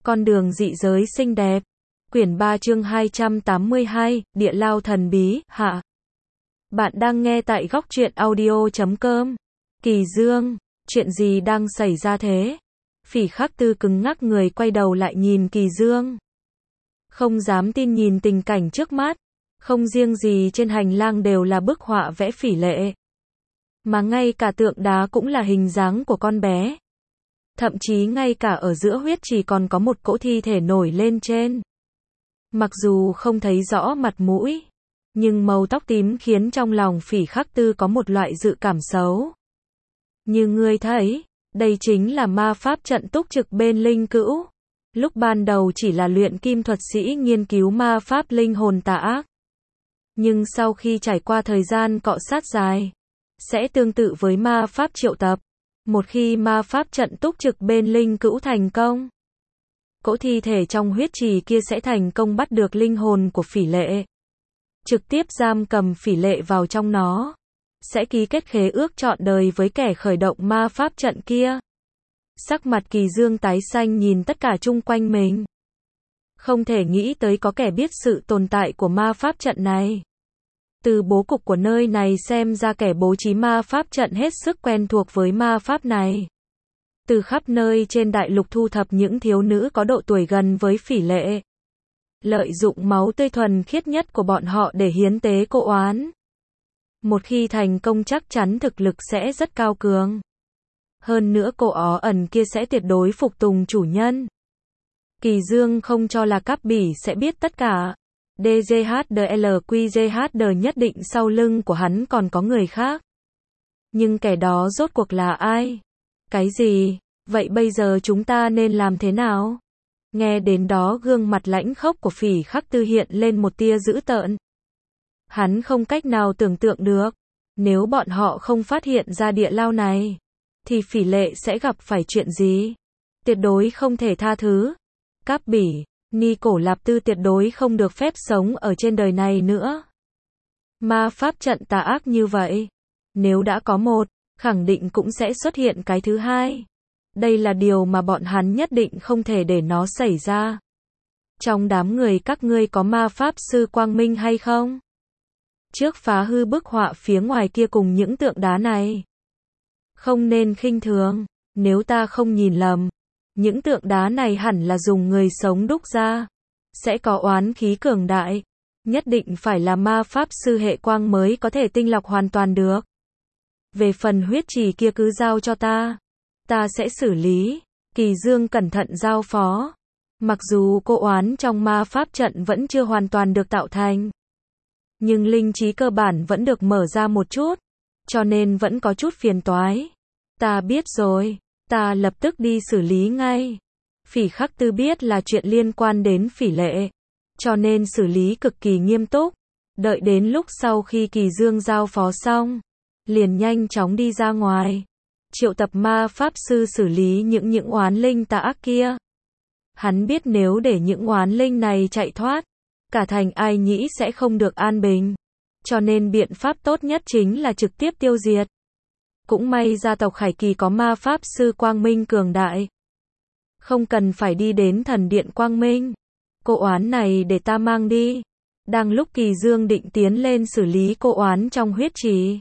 Con đường dị giới xinh đẹp. Quyển 3 chương 282, Địa lao thần bí, hạ. Bạn đang nghe tại góc truyện audio.com. Kỳ Dương, chuyện gì đang xảy ra thế? Phỉ Khắc Tư cứng ngắc người quay đầu lại nhìn Kỳ Dương. Không dám tin nhìn tình cảnh trước mắt. Không riêng gì trên hành lang đều là bức họa vẽ phỉ lệ. Mà ngay cả tượng đá cũng là hình dáng của con bé. Thậm chí ngay cả ở giữa huyết trì còn có một cỗ thi thể nổi lên trên. Mặc dù không thấy rõ mặt mũi, nhưng màu tóc tím khiến trong lòng Phỉ Khắc Tư có một loại dự cảm xấu. Như ngươi thấy, đây chính là ma pháp trận túc trực bên linh cữu. Lúc ban đầu chỉ là luyện kim thuật sĩ nghiên cứu ma pháp linh hồn tà ác. Nhưng sau khi trải qua thời gian cọ sát dài, sẽ tương tự với ma pháp triệu tập. Một khi ma pháp trận túc trực bên linh cữu thành công, cỗ thi thể trong huyết trì kia sẽ thành công bắt được linh hồn của phỉ lệ. Trực tiếp giam cầm phỉ lệ vào trong nó. Sẽ ký kết khế ước trọn đời với kẻ khởi động ma pháp trận kia. Sắc mặt Kỳ Dương tái xanh nhìn tất cả chung quanh mình. Không thể nghĩ tới có kẻ biết sự tồn tại của ma pháp trận này. Từ bố cục của nơi này xem ra kẻ bố trí ma pháp trận hết sức quen thuộc với ma pháp này. Từ khắp nơi trên đại lục thu thập những thiếu nữ có độ tuổi gần với phỉ lệ. Lợi dụng máu tươi thuần khiết nhất của bọn họ để hiến tế cô oán. Một khi thành công chắc chắn thực lực sẽ rất cao cường. Hơn nữa cô ó ẩn kia sẽ tuyệt đối phục tùng chủ nhân. Kỳ Dương không cho là Cáp Bỉ sẽ biết tất cả. DGHDLQGHD nhất định sau lưng của hắn còn có người khác. Nhưng kẻ đó rốt cuộc là ai? Cái gì? Vậy bây giờ chúng ta nên làm thế nào? Nghe đến đó gương mặt lãnh khốc của Phỉ Khắc Tư hiện lên một tia dữ tợn. Hắn không cách nào tưởng tượng được. Nếu bọn họ không phát hiện ra địa lao này, thì phỉ lệ sẽ gặp phải chuyện gì? Tuyệt đối không thể tha thứ. Cáp Bỉ, Ni Cổ Lạp Tư tuyệt đối không được phép sống ở trên đời này nữa. Ma pháp trận tà ác như vậy, nếu đã có một, khẳng định cũng sẽ xuất hiện cái thứ hai. Đây là điều mà bọn hắn nhất định không thể để nó xảy ra. Trong đám người các ngươi có ma pháp sư quang minh hay không? Trước phá hư bức họa phía ngoài kia cùng những tượng đá này. Không nên khinh thường, nếu ta không nhìn lầm, những tượng đá này hẳn là dùng người sống đúc ra. Sẽ có oán khí cường đại. Nhất định phải là ma pháp sư hệ quang mới có thể tinh lọc hoàn toàn được. Về phần huyết trì kia cứ giao cho ta. Ta sẽ xử lý. Kỳ Dương cẩn thận giao phó. Mặc dù cô oán trong ma pháp trận vẫn chưa hoàn toàn được tạo thành, nhưng linh trí cơ bản vẫn được mở ra một chút. Cho nên vẫn có chút phiền toái. Ta biết rồi. Ta lập tức đi xử lý ngay. Phỉ Khắc Tư biết là chuyện liên quan đến phỉ lệ. Cho nên xử lý cực kỳ nghiêm túc. Đợi đến lúc sau khi Kỳ Dương giao phó xong, liền nhanh chóng đi ra ngoài. Triệu tập ma pháp sư xử lý những oán linh tà ác kia. Hắn biết nếu để những oán linh này chạy thoát, cả thành Ai Nhĩ sẽ không được an bình. Cho nên biện pháp tốt nhất chính là trực tiếp tiêu diệt. Cũng may gia tộc Khải Kỳ có ma pháp sư quang minh cường đại. Không cần phải đi đến thần điện quang minh. Cô oán này để ta mang đi. Đang lúc Kỳ Dương định tiến lên xử lý cô oán trong huyết trì,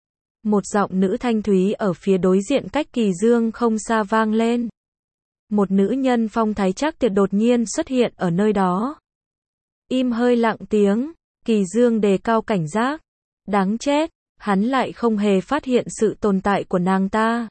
một giọng nữ thanh thúy ở phía đối diện cách Kỳ Dương không xa vang lên. Một nữ nhân phong thái chắc tuyệt đột nhiên xuất hiện ở nơi đó. Im hơi lặng tiếng, Kỳ Dương đề cao cảnh giác. Đáng chết, hắn lại không hề phát hiện sự tồn tại của nàng ta.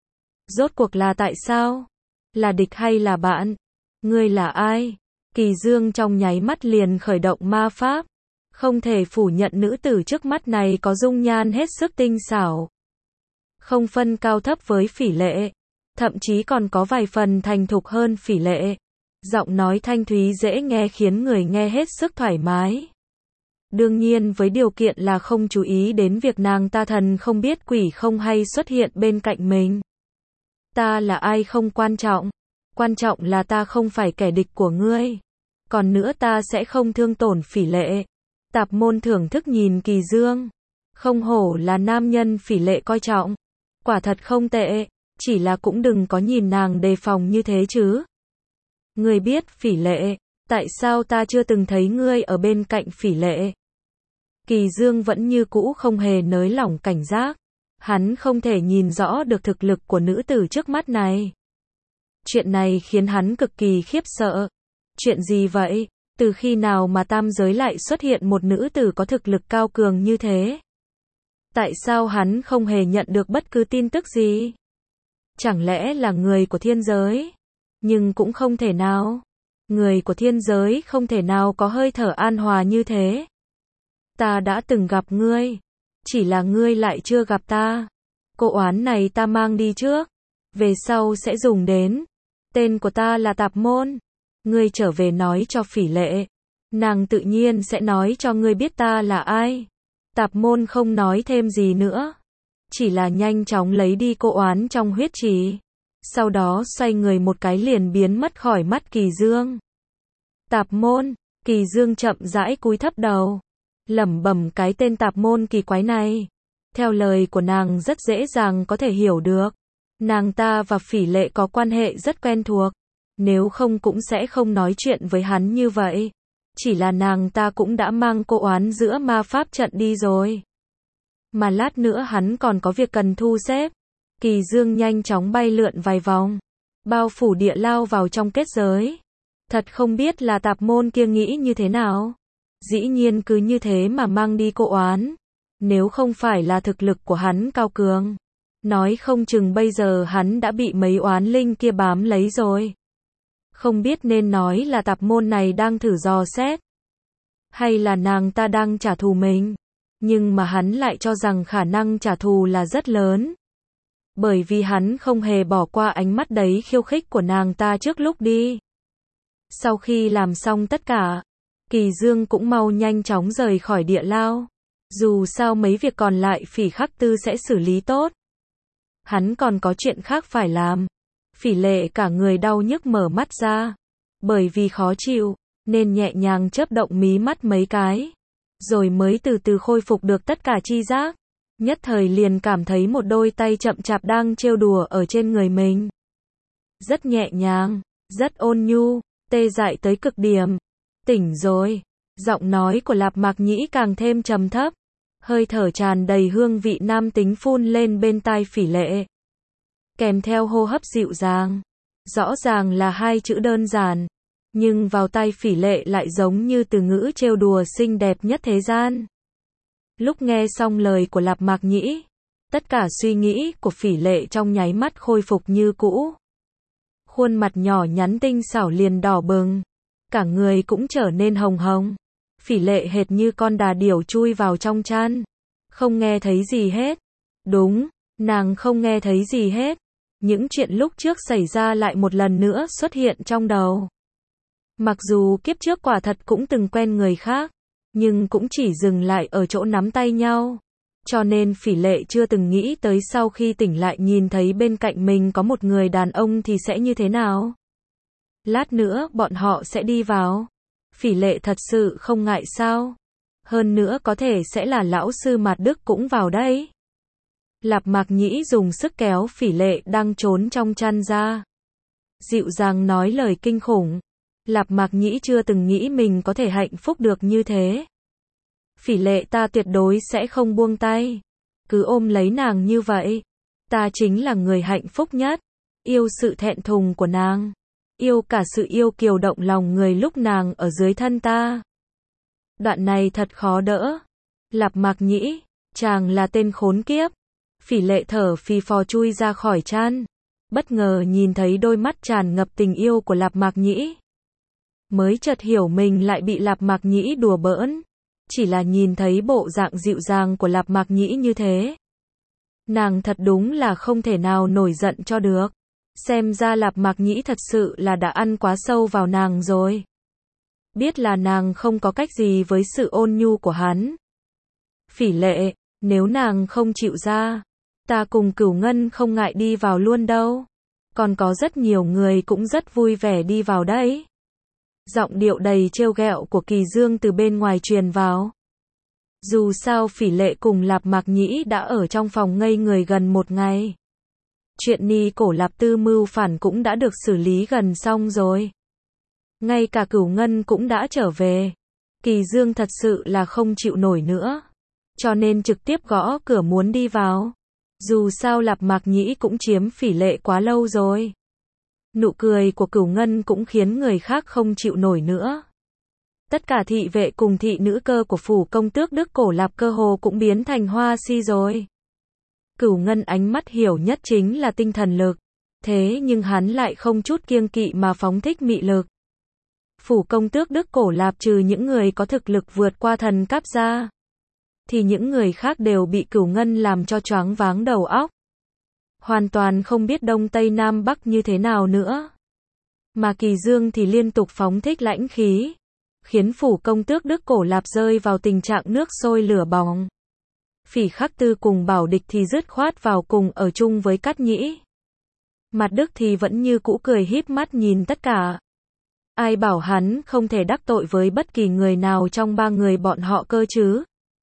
Rốt cuộc là tại sao? Là địch hay là bạn? Ngươi là ai? Kỳ Dương trong nháy mắt liền khởi động ma pháp. Không thể phủ nhận nữ tử trước mắt này có dung nhan hết sức tinh xảo. Không phân cao thấp với phỉ lệ. Thậm chí còn có vài phần thành thục hơn phỉ lệ. Giọng nói thanh thúy dễ nghe khiến người nghe hết sức thoải mái. Đương nhiên với điều kiện là không chú ý đến việc nàng ta thần không biết quỷ không hay xuất hiện bên cạnh mình. Ta là ai không quan trọng. Quan trọng là ta không phải kẻ địch của ngươi. Còn nữa ta sẽ không thương tổn phỉ lệ. Tạp môn thưởng thức nhìn Kỳ Dương. Không hổ là nam nhân phỉ lệ coi trọng. Quả thật không tệ. Chỉ là cũng đừng có nhìn nàng đề phòng như thế chứ. Ngươi biết Phỉ Lệ, tại sao ta chưa từng thấy ngươi ở bên cạnh Phỉ Lệ? Kỳ Dương vẫn như cũ không hề nới lỏng cảnh giác. Hắn không thể nhìn rõ được thực lực của nữ tử trước mắt này. Chuyện này khiến hắn cực kỳ khiếp sợ. Chuyện gì vậy? Từ khi nào mà tam giới lại xuất hiện một nữ tử có thực lực cao cường như thế? Tại sao hắn không hề nhận được bất cứ tin tức gì? Chẳng lẽ là người của thiên giới? Nhưng cũng không thể nào. Người của thiên giới không thể nào có hơi thở an hòa như thế. Ta đã từng gặp ngươi. Chỉ là ngươi lại chưa gặp ta. Cô oán này ta mang đi trước. Về sau sẽ dùng đến. Tên của ta là Tạp Môn. Ngươi trở về nói cho Phỉ Lệ. Nàng tự nhiên sẽ nói cho ngươi biết ta là ai. Tạp Môn không nói thêm gì nữa. Chỉ là nhanh chóng lấy đi cô oán trong huyết trì. Sau đó xoay người một cái liền biến mất khỏi mắt Kỳ Dương. Tạp Môn, Kỳ Dương chậm rãi cúi thấp đầu. Lẩm bẩm cái tên Tạp Môn kỳ quái này. Theo lời của nàng rất dễ dàng có thể hiểu được. Nàng ta và Phỉ Lệ có quan hệ rất quen thuộc. Nếu không cũng sẽ không nói chuyện với hắn như vậy. Chỉ là nàng ta cũng đã mang cô oán giữa ma pháp trận đi rồi. Mà lát nữa hắn còn có việc cần thu xếp. Kỳ Dương nhanh chóng bay lượn vài vòng. Bao phủ địa lao vào trong kết giới. Thật không biết là Tạp Môn kia nghĩ như thế nào. Dĩ nhiên cứ như thế mà mang đi cô oán. Nếu không phải là thực lực của hắn cao cường. Nói không chừng bây giờ hắn đã bị mấy oán linh kia bám lấy rồi. Không biết nên nói là Tạp Môn này đang thử dò xét. Hay là nàng ta đang trả thù mình. Nhưng mà hắn lại cho rằng khả năng trả thù là rất lớn. Bởi vì hắn không hề bỏ qua ánh mắt đấy khiêu khích của nàng ta trước lúc đi. Sau khi làm xong tất cả, Kỳ Dương cũng mau nhanh chóng rời khỏi địa lao. Dù sao mấy việc còn lại Phỉ Khắc Tư sẽ xử lý tốt. Hắn còn có chuyện khác phải làm. Phỉ Lệ cả người đau nhức mở mắt ra. Bởi vì khó chịu, nên nhẹ nhàng chớp động mí mắt mấy cái. Rồi mới từ từ khôi phục được tất cả chi giác. Nhất thời liền cảm thấy một đôi tay chậm chạp đang trêu đùa ở trên người mình. Rất nhẹ nhàng, rất ôn nhu, tê dại tới cực điểm. Tỉnh rồi. Giọng nói của Lạp Mạc Nhĩ càng thêm trầm thấp. Hơi thở tràn đầy hương vị nam tính phun lên bên tai Phỉ Lệ. Kèm theo hô hấp dịu dàng. Rõ ràng là hai chữ đơn giản. Nhưng vào tai Phỉ Lệ lại giống như từ ngữ trêu đùa xinh đẹp nhất thế gian. Lúc nghe xong lời của Lạp Mạc Nhĩ, tất cả suy nghĩ của Phỉ Lệ trong nháy mắt khôi phục như cũ. Khuôn mặt nhỏ nhắn tinh xảo liền đỏ bừng. Cả người cũng trở nên hồng hồng. Phỉ Lệ hệt như con đà điểu chui vào trong chăn. Không nghe thấy gì hết. Đúng, nàng không nghe thấy gì hết. Những chuyện lúc trước xảy ra lại một lần nữa xuất hiện trong đầu. Mặc dù kiếp trước quả thật cũng từng quen người khác, nhưng cũng chỉ dừng lại ở chỗ nắm tay nhau. Cho nên Phỉ Lệ chưa từng nghĩ tới sau khi tỉnh lại nhìn thấy bên cạnh mình có một người đàn ông thì sẽ như thế nào. Lát nữa bọn họ sẽ đi vào. Phỉ Lệ thật sự không ngại sao. Hơn nữa có thể sẽ là lão sư Mạt Đức cũng vào đây. Lạp Mạc Nhĩ dùng sức kéo Phỉ Lệ đang trốn trong chăn ra. Dịu dàng nói lời kinh khủng. Lạp Mạc Nhĩ chưa từng nghĩ mình có thể hạnh phúc được như thế. Phỉ Lệ ta tuyệt đối sẽ không buông tay. Cứ ôm lấy nàng như vậy. Ta chính là người hạnh phúc nhất. Yêu sự thẹn thùng của nàng. Yêu cả sự yêu kiều động lòng người lúc nàng ở dưới thân ta. Đoạn này thật khó đỡ. Lạp Mạc Nhĩ, chàng là tên khốn kiếp. Phỉ Lệ thở phì phò chui ra khỏi chăn. Bất ngờ nhìn thấy đôi mắt tràn ngập tình yêu của Lạp Mạc Nhĩ. Mới chợt hiểu mình lại bị Lạp Mạc Nhĩ đùa bỡn. Chỉ là nhìn thấy bộ dạng dịu dàng của Lạp Mạc Nhĩ như thế. Nàng thật đúng là không thể nào nổi giận cho được. Xem ra Lạp Mạc Nhĩ thật sự là đã ăn quá sâu vào nàng rồi. Biết là nàng không có cách gì với sự ôn nhu của hắn. Phỉ Lệ, nếu nàng không chịu ra, ta cùng Cửu Ngân không ngại đi vào luôn đâu. Còn có rất nhiều người cũng rất vui vẻ đi vào đấy. Giọng điệu đầy trêu ghẹo của Kỳ Dương từ bên ngoài truyền vào. Dù sao Phỉ Lệ cùng Lạp Mạc Nhĩ đã ở trong phòng ngây người gần một ngày. Chuyện Ni Cổ Lạp Tư mưu phản cũng đã được xử lý gần xong rồi. Ngay cả Cửu Ngân cũng đã trở về. Kỳ Dương thật sự là không chịu nổi nữa. Cho nên trực tiếp gõ cửa muốn đi vào. Dù sao Lạp Mạc Nhĩ cũng chiếm Phỉ Lệ quá lâu rồi. Nụ cười của Cửu Ngân cũng khiến người khác không chịu nổi nữa. Tất cả thị vệ cùng thị nữ cơ của phủ công tước Đức Cổ Lạp cơ hồ cũng biến thành hoa si rồi. Cửu Ngân ánh mắt hiểu nhất chính là tinh thần lực. Thế nhưng hắn lại không chút kiêng kỵ mà phóng thích mị lực. Phủ công tước Đức Cổ Lạp trừ những người có thực lực vượt qua thần cấp ra, thì những người khác đều bị Cửu Ngân làm cho choáng váng đầu óc. Hoàn toàn không biết đông tây nam bắc như thế nào nữa. Mà Kỳ Dương thì liên tục phóng thích lãnh khí, khiến phủ công tước Đức Cổ Lạp rơi vào tình trạng nước sôi lửa bỏng. Phỉ Khắc Tư cùng Bảo Địch thì dứt khoát vào cùng ở chung với Cát Nhĩ. Mặt Đức thì vẫn như cũ cười híp mắt nhìn tất cả. Ai bảo hắn không thể đắc tội với bất kỳ người nào trong ba người bọn họ cơ chứ.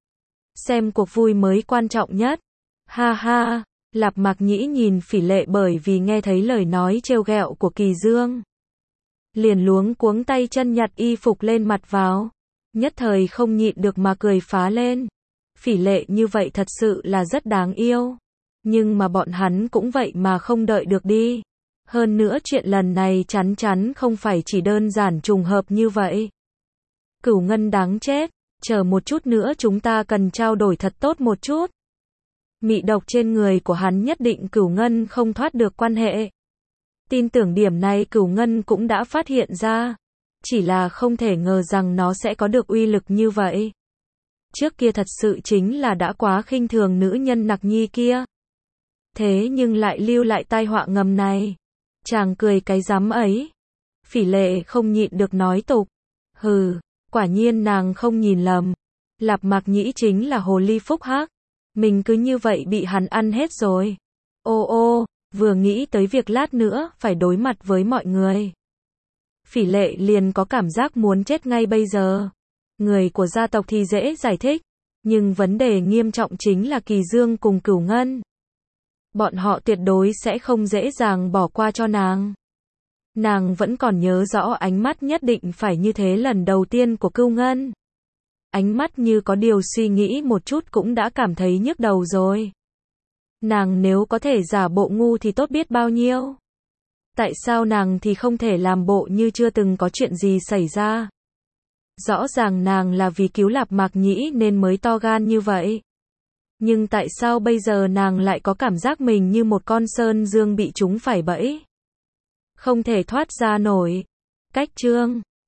Xem cuộc vui mới quan trọng nhất. Ha ha, Lạp Mạc Nhĩ nhìn Phỉ Lệ bởi vì nghe thấy lời nói trêu ghẹo của Kỳ Dương. Liền luống cuống tay chân nhặt y phục lên mặt vào. Nhất thời không nhịn được mà cười phá lên. Phỉ Lệ như vậy thật sự là rất đáng yêu. Nhưng mà bọn hắn cũng vậy mà không đợi được đi. Hơn nữa chuyện lần này chắn chắn không phải chỉ đơn giản trùng hợp như vậy. Cửu Ngân đáng chết, chờ một chút nữa chúng ta cần trao đổi thật tốt một chút. Mị độc trên người của hắn nhất định Cửu Ngân không thoát được quan hệ. Tin tưởng điểm này Cửu Ngân cũng đã phát hiện ra. Chỉ là không thể ngờ rằng nó sẽ có được uy lực như vậy. Trước kia thật sự chính là đã quá khinh thường nữ nhân Nặc Nhi kia. Thế nhưng lại lưu lại tai họa ngầm này. Chàng cười cái rắm ấy. Phỉ Lệ không nhịn được nói tục. Hừ, quả nhiên nàng không nhìn lầm. Lạp Mạc Nhĩ chính là hồ ly phúc hắc. Mình cứ như vậy bị hắn ăn hết rồi. Ô ô, vừa nghĩ tới việc lát nữa phải đối mặt với mọi người. Phỉ Lệ liền có cảm giác muốn chết ngay bây giờ. Người của gia tộc thì dễ giải thích. Nhưng vấn đề nghiêm trọng chính là Kỳ Dương cùng Cửu Ngân. Bọn họ tuyệt đối sẽ không dễ dàng bỏ qua cho nàng. Nàng vẫn còn nhớ rõ ánh mắt nhất định phải như thế lần đầu tiên của Cửu Ngân. Ánh mắt như có điều suy nghĩ một chút cũng đã cảm thấy nhức đầu rồi. Nàng nếu có thể giả bộ ngu thì tốt biết bao nhiêu. Tại sao nàng thì không thể làm bộ như chưa từng có chuyện gì xảy ra? Rõ ràng nàng là vì cứu Lạp Mạc Nhĩ nên mới to gan như vậy. Nhưng tại sao bây giờ nàng lại có cảm giác mình như một con sơn dương bị trúng phải bẫy? Không thể thoát ra nổi. Cách chương